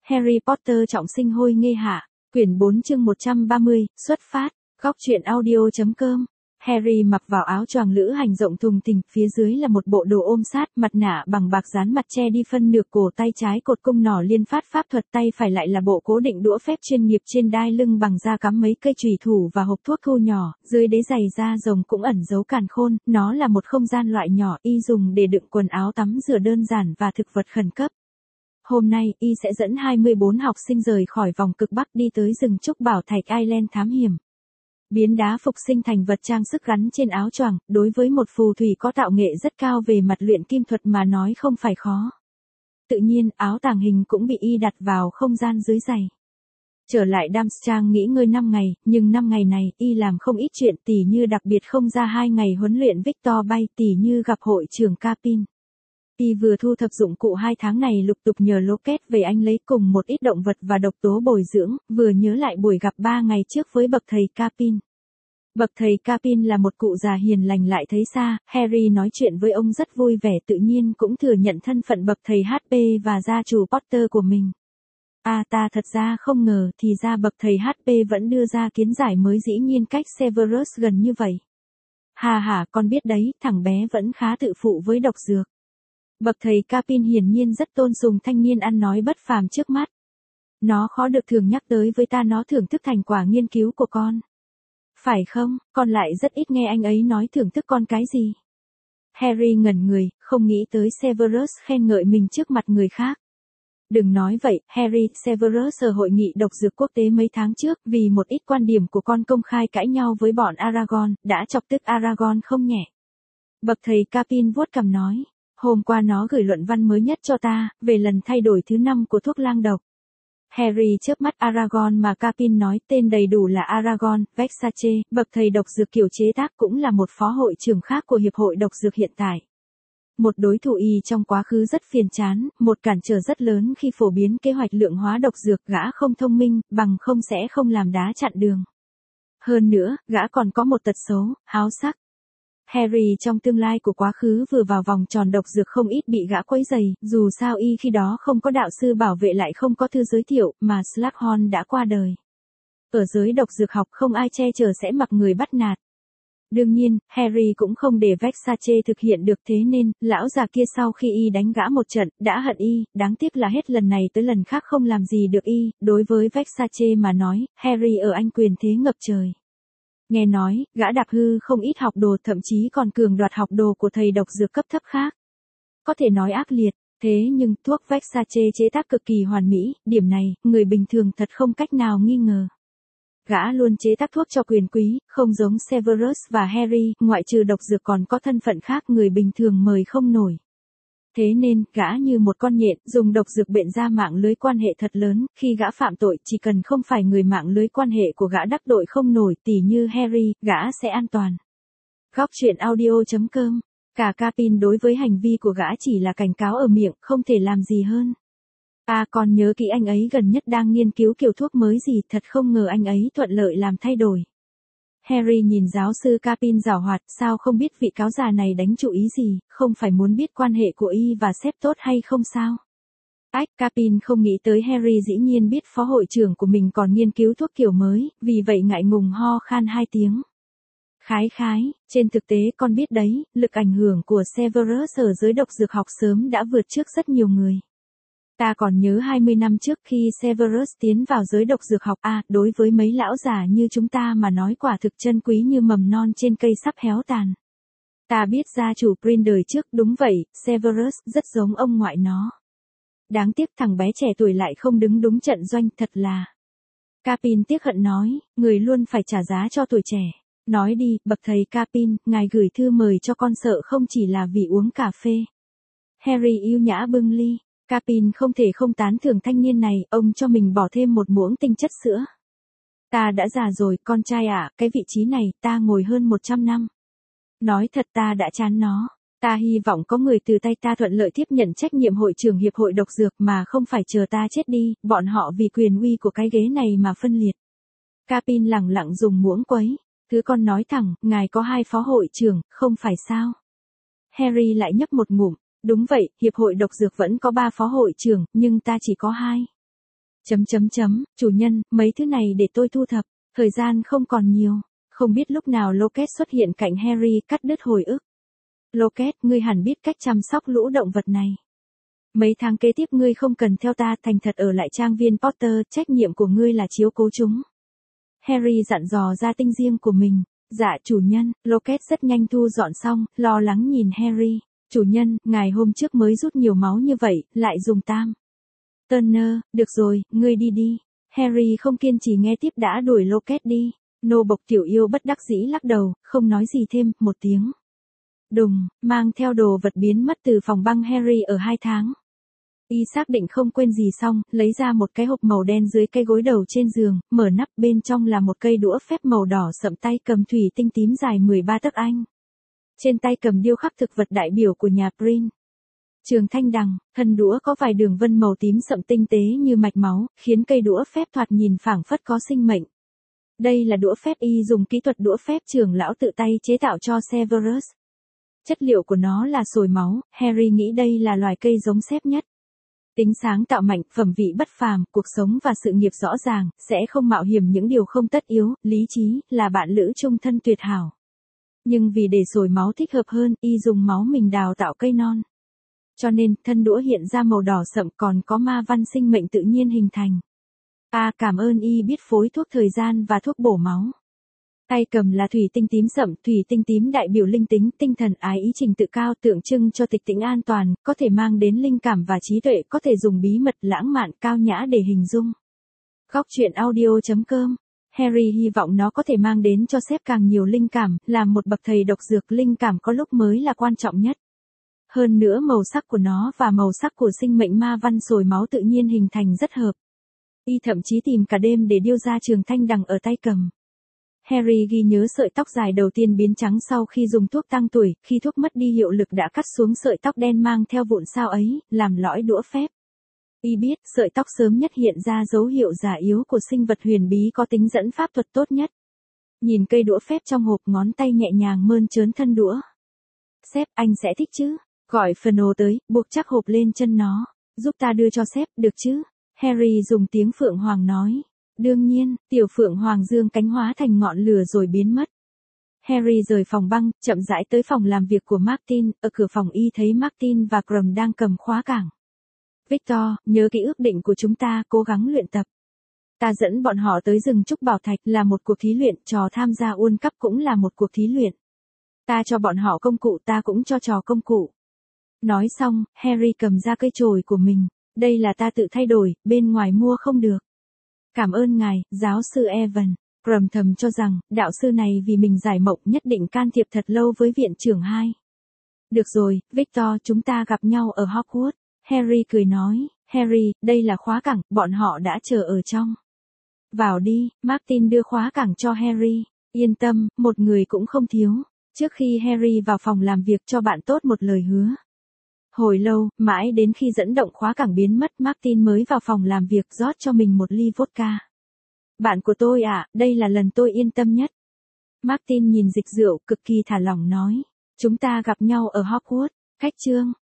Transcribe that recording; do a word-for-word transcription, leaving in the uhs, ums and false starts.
Harry Potter trọng sinh hôi nghê hạ, quyển bốn chương một trăm ba mươi, xuất phát, góc truyện audio.com. Harry mặc vào áo choàng lữ hành rộng thùng thình, phía dưới là một bộ đồ ôm sát, mặt nạ bằng bạc dán mặt che đi phân nửa cổ, tay trái cột cung nỏ liên phát pháp thuật, tay phải lại là bộ cố định đũa phép chuyên nghiệp, trên đai lưng bằng da cắm mấy cây chùy thủ và hộp thuốc thu nhỏ, dưới đế giày da rồng cũng ẩn giấu càn khôn, nó là một không gian loại nhỏ, y dùng để đựng quần áo tắm rửa đơn giản và thực vật khẩn cấp. Hôm nay, y sẽ dẫn hai mươi bốn học sinh rời khỏi vòng cực Bắc đi tới rừng trúc bảo thạch Island thám hiểm. Biến đá phục sinh thành vật trang sức gắn trên áo choàng, đối với một phù thủy có tạo nghệ rất cao về mặt luyện kim thuật mà nói không phải khó. Tự nhiên, áo tàng hình cũng bị y đặt vào không gian dưới giày. Trở lại Darmstadt nghỉ ngơi năm ngày, nhưng năm ngày này, y làm không ít chuyện, tỉ như đặc biệt không ra hai ngày huấn luyện Victor bay, tỉ như gặp hội trưởng Capin. Y vừa thu thập dụng cụ hai tháng này lục tục nhờ Locket về anh lấy cùng một ít động vật và độc tố bồi dưỡng, vừa nhớ lại buổi gặp ba ngày trước với bậc thầy Capin. Bậc thầy Capin là một cụ già hiền lành lại thấy xa, Harry nói chuyện với ông rất vui vẻ, tự nhiên cũng thừa nhận thân phận bậc thầy hát pê và gia chủ Potter của mình. À ta thật ra không ngờ thì ra bậc thầy hát pê vẫn đưa ra kiến giải mới, dĩ nhiên cách Severus gần như vậy. Hà hà, con biết đấy, thằng bé vẫn khá tự phụ với độc dược. Bậc thầy Capin hiển nhiên rất tôn sùng thanh niên ăn nói bất phàm trước mắt. Nó khó được thường nhắc tới với ta, nó thưởng thức thành quả nghiên cứu của con. Phải không, con lại rất ít nghe anh ấy nói thưởng thức con cái gì. Harry ngẩn người, không nghĩ tới Severus khen ngợi mình trước mặt người khác. Đừng nói vậy, Harry, Severus ở hội nghị độc dược quốc tế mấy tháng trước, vì một ít quan điểm của con công khai cãi nhau với bọn Aragorn, đã chọc tức Aragorn không nhẹ. Bậc thầy Capin vuốt cằm nói. Hôm qua nó gửi luận văn mới nhất cho ta, về lần thay đổi thứ năm của thuốc lang độc. Harry chớp mắt. Aragorn mà Capin nói tên đầy đủ là Aragorn Versace, bậc thầy độc dược kiểu chế tác, cũng là một phó hội trưởng khác của Hiệp hội độc dược hiện tại. Một đối thủ y trong quá khứ rất phiền chán, một cản trở rất lớn khi phổ biến kế hoạch lượng hóa độc dược, gã không thông minh, bằng không sẽ không làm đá chặn đường. Hơn nữa, gã còn có một tật xấu, háo sắc. Harry trong tương lai của quá khứ vừa vào vòng tròn độc dược không ít bị gã quấy rầy, dù sao y khi đó không có đạo sư bảo vệ lại không có thư giới thiệu, mà Slughorn đã qua đời. Ở giới độc dược học không ai che chở sẽ mặc người bắt nạt. Đương nhiên, Harry cũng không để Versace thực hiện được, thế nên, lão già kia sau khi y đánh gã một trận, đã hận y, đáng tiếc là hết lần này tới lần khác không làm gì được y. Đối với Versace mà nói, Harry ở Anh quyền thế ngập trời. Nghe nói, gã đạp hư không ít học đồ, thậm chí còn cường đoạt học đồ của thầy độc dược cấp thấp khác. Có thể nói ác liệt, thế nhưng thuốc Versace chế tác cực kỳ hoàn mỹ, điểm này, người bình thường thật không cách nào nghi ngờ. Gã luôn chế tác thuốc cho quyền quý, không giống Severus và Harry, ngoại trừ độc dược còn có thân phận khác người bình thường mời không nổi. Thế nên, gã như một con nhện, dùng độc dược bện ra mạng lưới quan hệ thật lớn, khi gã phạm tội, chỉ cần không phải người mạng lưới quan hệ của gã đắc tội không nổi, tỉ như Harry, gã sẽ an toàn. Góc truyện audio.com. Cả Capin đối với hành vi của gã chỉ là cảnh cáo ở miệng, không thể làm gì hơn. À còn nhớ kỹ anh ấy gần nhất đang nghiên cứu kiểu thuốc mới gì, thật không ngờ anh ấy thuận lợi làm thay đổi. Harry nhìn giáo sư Capin giảo hoạt, sao không biết vị cáo già này đánh chủ ý gì, không phải muốn biết quan hệ của y và sếp tốt hay không sao? Ách, Capin không nghĩ tới Harry dĩ nhiên biết phó hội trưởng của mình còn nghiên cứu thuốc kiểu mới, vì vậy ngại ngùng ho khan hai tiếng. Khái khái, trên thực tế con biết đấy, lực ảnh hưởng của Severus ở giới độc dược học sớm đã vượt trước rất nhiều người. Ta còn nhớ hai mươi năm trước khi Severus tiến vào giới độc dược học, à, đối với mấy lão già như chúng ta mà nói quả thực chân quý như mầm non trên cây sắp héo tàn. Ta biết gia chủ Prin đời trước, đúng vậy, Severus rất giống ông ngoại nó. Đáng tiếc thằng bé trẻ tuổi lại không đứng đúng trận doanh, thật là. Capin tiếc hận nói, người luôn phải trả giá cho tuổi trẻ. Nói đi, bậc thầy Capin, ngài gửi thư mời cho con sợ không chỉ là vì uống cà phê. Harry yêu nhã bưng ly. Capin không thể không tán thưởng thanh niên này, ông cho mình bỏ thêm một muỗng tinh chất sữa. Ta đã già rồi, con trai ạ, à, cái vị trí này, ta ngồi hơn một trăm năm. Nói thật ta đã chán nó. Ta hy vọng có người từ tay ta thuận lợi tiếp nhận trách nhiệm hội trưởng hiệp hội độc dược mà không phải chờ ta chết đi, bọn họ vì quyền uy của cái ghế này mà phân liệt. Capin lẳng lặng dùng muỗng quấy. Thứ con nói thẳng, ngài có hai phó hội trưởng, không phải sao? Harry lại nhấp một ngụm. Đúng vậy, hiệp hội độc dược vẫn có ba phó hội trưởng, nhưng ta chỉ có hai. Chấm chấm chấm, chủ nhân, mấy thứ này để tôi thu thập, thời gian không còn nhiều. Không biết lúc nào Locket xuất hiện cạnh Harry cắt đứt hồi ức. Locket, ngươi hẳn biết cách chăm sóc lũ động vật này. Mấy tháng kế tiếp ngươi không cần theo ta, thành thật ở lại trang viên Potter, trách nhiệm của ngươi là chiếu cố chúng. Harry dặn dò ra tinh riêng của mình. Dạ chủ nhân, Locket rất nhanh thu dọn xong, lo lắng nhìn Harry. Chủ nhân, ngài hôm trước mới rút nhiều máu như vậy, lại dùng tam. Turner, được rồi, ngươi đi đi. Harry không kiên trì nghe tiếp đã đuổi Locket đi. Nô bộc tiểu yêu bất đắc dĩ lắc đầu, không nói gì thêm, một tiếng. Đùng, mang theo đồ vật biến mất từ phòng băng Harry ở hai tháng. Y xác định không quên gì xong, lấy ra một cái hộp màu đen dưới cái gối đầu trên giường, mở nắp bên trong là một cây đũa phép màu đỏ sậm tay cầm thủy tinh tím dài mười ba tấc Anh. Trên tay cầm điêu khắc thực vật đại biểu của nhà Prin. Trường thanh đằng, thân đũa có vài đường vân màu tím sậm tinh tế như mạch máu, khiến cây đũa phép thoạt nhìn phảng phất có sinh mệnh. Đây là đũa phép y dùng kỹ thuật đũa phép trưởng lão tự tay chế tạo cho Severus. Chất liệu của nó là sồi máu, Harry nghĩ đây là loài cây giống xếp nhất. Tính sáng tạo mạnh, phẩm vị bất phàm, cuộc sống và sự nghiệp rõ ràng, sẽ không mạo hiểm những điều không tất yếu, lý trí, là bạn lữ chung thân tuyệt hảo. Nhưng vì để sồi máu thích hợp hơn, y dùng máu mình đào tạo cây non. Cho nên, thân đũa hiện ra màu đỏ sậm còn có ma văn sinh mệnh tự nhiên hình thành. À cảm ơn y biết phối thuốc thời gian và thuốc bổ máu. Tay cầm là thủy tinh tím sậm, thủy tinh tím đại biểu linh tính, tinh thần ái ý trình tự cao tượng trưng cho tịch tĩnh an toàn, có thể mang đến linh cảm và trí tuệ, có thể dùng bí mật lãng mạn cao nhã để hình dung. Góc truyện audio chấm com. Harry hy vọng nó có thể mang đến cho sếp càng nhiều linh cảm, làm một bậc thầy độc dược linh cảm có lúc mới là quan trọng nhất. Hơn nữa màu sắc của nó và màu sắc của sinh mệnh ma văn sồi máu tự nhiên hình thành rất hợp. Y thậm chí tìm cả đêm để điêu ra trường thanh đằng ở tay cầm. Harry ghi nhớ sợi tóc dài đầu tiên biến trắng sau khi dùng thuốc tăng tuổi, khi thuốc mất đi hiệu lực đã cắt xuống sợi tóc đen mang theo vụn sao ấy, làm lõi đũa phép. Y biết, sợi tóc sớm nhất hiện ra dấu hiệu già yếu của sinh vật huyền bí có tính dẫn pháp thuật tốt nhất. Nhìn cây đũa phép trong hộp, ngón tay nhẹ nhàng mơn trớn thân đũa. Sếp, anh sẽ thích chứ? Gọi Fernald tới, buộc chắc hộp lên chân nó. Giúp ta đưa cho sếp, được chứ? Harry dùng tiếng phượng hoàng nói. Đương nhiên, tiểu phượng hoàng dương cánh hóa thành ngọn lửa rồi biến mất. Harry rời phòng băng, chậm rãi tới phòng làm việc của Martin, ở cửa phòng y thấy Martin và Krum đang cầm khóa cảng. Victor, nhớ kỹ ước định của chúng ta, cố gắng luyện tập. Ta dẫn bọn họ tới rừng Trúc Bảo Thạch là một cuộc thí luyện, trò tham gia World Cup cũng là một cuộc thí luyện. Ta cho bọn họ công cụ, ta cũng cho trò công cụ. Nói xong, Harry cầm ra cây chổi của mình. Đây là ta tự thay đổi, bên ngoài mua không được. Cảm ơn ngài, giáo sư Evan. Krum thầm cho rằng, đạo sư này vì mình giải mộng nhất định can thiệp thật lâu với viện trưởng hai. Được rồi, Victor, chúng ta gặp nhau ở Hogwarts. Harry cười nói, Harry, đây là khóa cảng, bọn họ đã chờ ở trong. Vào đi, Martin đưa khóa cảng cho Harry. Yên tâm, một người cũng không thiếu. Trước khi Harry vào phòng làm việc cho bạn tốt một lời hứa. Hồi lâu, mãi đến khi dẫn động khóa cảng biến mất, Martin mới vào phòng làm việc rót cho mình một ly vodka. Bạn của tôi à, đây là lần tôi yên tâm nhất. Martin nhìn dịch rượu, cực kỳ thả lỏng nói. Chúng ta gặp nhau ở Hogwarts. Khách trương.